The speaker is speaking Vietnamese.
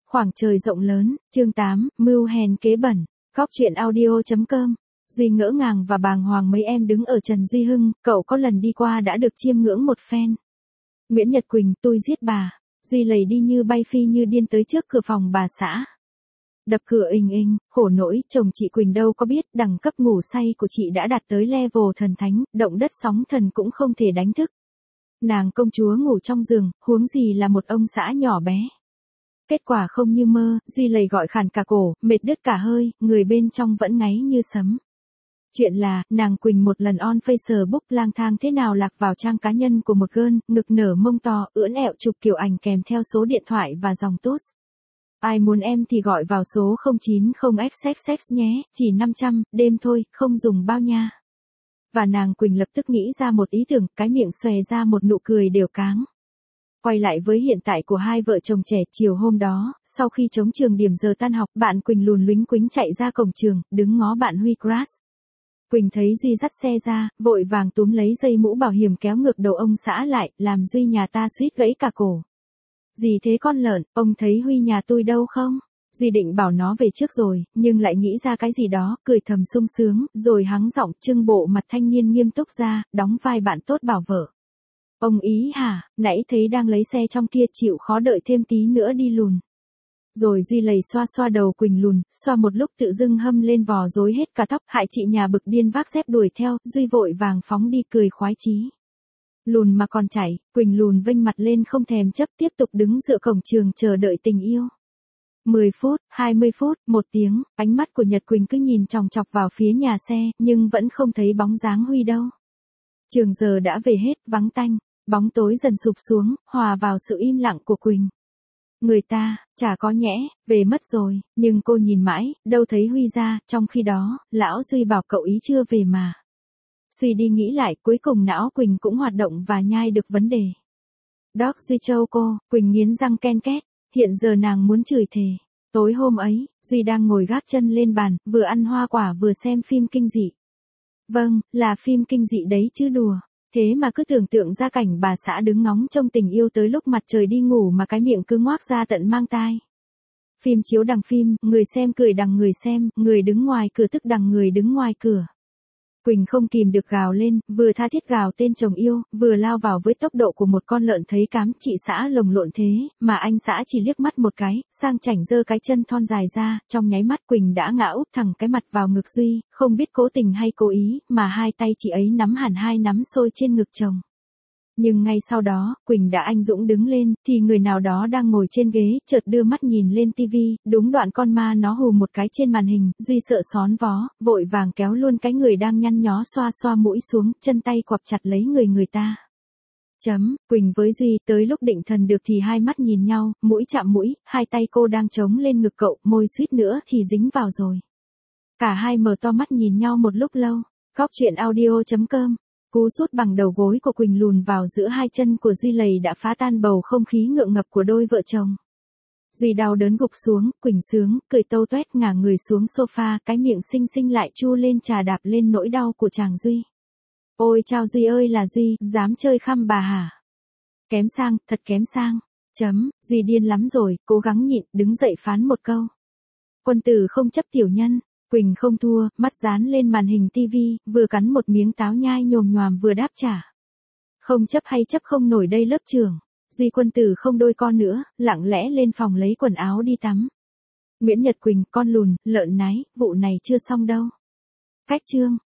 Khoảng trời rộng lớn, chương 8, mưu hèn kế bẩn, góc truyện audio.com. Duy ngỡ ngàng và bàng hoàng mấy em đứng ở Trần Duy Hưng, cậu có lần đi qua đã được chiêm ngưỡng một phen. Nguyễn Nhật Quỳnh, tôi giết bà. Duy lầy đi như bay phi như điên tới trước cửa phòng bà xã. Đập cửa ình ình, khổ nỗi, chồng chị Quỳnh đâu có biết đẳng cấp ngủ say của chị đã đạt tới level thần thánh, động đất sóng thần cũng không thể đánh thức. Nàng công chúa ngủ trong giường, huống gì là một ông xã nhỏ bé. Kết quả không như mơ, Duy lầy gọi khàn cả cổ, mệt đứt cả hơi, người bên trong vẫn ngáy như sấm. Chuyện là, nàng Quỳnh một lần on Facebook lang thang thế nào lạc vào trang cá nhân của một girl, ngực nở mông to, ưỡn ẹo chụp kiểu ảnh kèm theo số điện thoại và dòng post. Ai muốn em thì gọi vào số 090XXX nhé, chỉ 500, đêm thôi, không dùng bao nha. Và nàng Quỳnh lập tức nghĩ ra một ý tưởng, cái miệng xòe ra một nụ cười đều cáng. Quay lại với hiện tại của hai vợ chồng trẻ, chiều hôm đó, sau khi chống trường điểm giờ tan học, bạn Quỳnh lùn lúnh quính chạy ra cổng trường, đứng ngó bạn Huy crush. Quỳnh thấy Duy dắt xe ra, vội vàng túm lấy dây mũ bảo hiểm kéo ngược đầu ông xã lại, làm Duy nhà ta suýt gãy cả cổ. Gì thế con lợn, ông thấy Huy nhà tôi đâu không? Duy định bảo nó về trước rồi, nhưng lại nghĩ ra cái gì đó, cười thầm sung sướng, rồi hắng giọng trưng bộ mặt thanh niên nghiêm túc ra, đóng vai bạn tốt bảo vợ. Ông ý hả, nãy thấy đang lấy xe trong kia, chịu khó đợi thêm tí nữa đi lùn. Rồi Duy lầy xoa xoa đầu Quỳnh lùn, xoa một lúc tự dưng hâm lên vò rối hết cả tóc, hại chị nhà bực điên vác dép đuổi theo, Duy vội vàng phóng đi cười khoái chí. Lùn mà còn chảy, Quỳnh lùn vênh mặt lên không thèm chấp, tiếp tục đứng dựa cổng trường chờ đợi tình yêu. 10 phút, 20 phút, 1 tiếng, ánh mắt của Nhật Quỳnh cứ nhìn chòng chọc vào phía nhà xe, nhưng vẫn không thấy bóng dáng Huy đâu. Trường giờ đã về hết, vắng tanh, bóng tối dần sụp xuống, hòa vào sự im lặng của Quỳnh. Người ta, chả có nhẽ, về mất rồi, nhưng cô nhìn mãi, đâu thấy Huy ra, trong khi đó, lão Duy bảo cậu ý chưa về mà. Suy đi nghĩ lại, cuối cùng não Quỳnh cũng hoạt động và nhai được vấn đề. Doc Duy châu cô, Quỳnh nghiến răng ken két, hiện giờ nàng muốn chửi thề. Tối hôm ấy, Duy đang ngồi gác chân lên bàn, vừa ăn hoa quả vừa xem phim kinh dị. Vâng, là phim kinh dị đấy chứ đùa. Thế mà cứ tưởng tượng ra cảnh bà xã đứng ngóng trông tình yêu tới lúc mặt trời đi ngủ mà cái miệng cứ ngoác ra tận mang tai. Phim chiếu đằng phim, người xem cười đằng người xem, người đứng ngoài cửa tức đằng người đứng ngoài cửa. Quỳnh không kìm được gào lên, vừa tha thiết gào tên chồng yêu, vừa lao vào với tốc độ của một con lợn thấy cám. Chị xã lồng lộn thế, mà anh xã chỉ liếc mắt một cái, sang chảnh giơ cái chân thon dài ra, trong nháy mắt Quỳnh đã ngã úp thẳng cái mặt vào ngực Duy, không biết cố tình hay cố ý, mà hai tay chị ấy nắm hẳn hai nắm xôi trên ngực chồng. Nhưng ngay sau đó, Quỳnh đã anh dũng đứng lên, thì người nào đó đang ngồi trên ghế, chợt đưa mắt nhìn lên tivi, đúng đoạn con ma nó hù một cái trên màn hình, Duy sợ xón vó, vội vàng kéo luôn cái người đang nhăn nhó xoa xoa mũi xuống, chân tay quặp chặt lấy người ta. Quỳnh với Duy tới lúc định thần được thì hai mắt nhìn nhau, mũi chạm mũi, hai tay cô đang chống lên ngực cậu, môi suýt nữa thì dính vào rồi. Cả hai mở to mắt nhìn nhau một lúc lâu. Góc truyện audio.com. Cú sút bằng đầu gối của Quỳnh lùn vào giữa hai chân của Duy lầy đã phá tan bầu không khí ngượng ngập của đôi vợ chồng. Duy đau đớn gục xuống, Quỳnh sướng, cười tâu toét ngả người xuống sofa, cái miệng xinh xinh lại chu lên trà đạp lên nỗi đau của chàng Duy. Ôi chao Duy ơi là Duy, dám chơi khăm bà hả? Kém sang, thật kém sang. Duy điên lắm rồi, cố gắng nhịn, đứng dậy phán một câu. Quân tử không chấp tiểu nhân. Quỳnh không thua, mắt dán lên màn hình tivi, vừa cắn một miếng táo nhai nhồm nhoàm vừa đáp trả. Không chấp hay chấp không nổi đây lớp trưởng. Duy quân tử không đôi con nữa, lặng lẽ lên phòng lấy quần áo đi tắm. Nguyễn Nhật Quỳnh, con lùn, lợn nái, vụ này chưa xong đâu. Cách chương.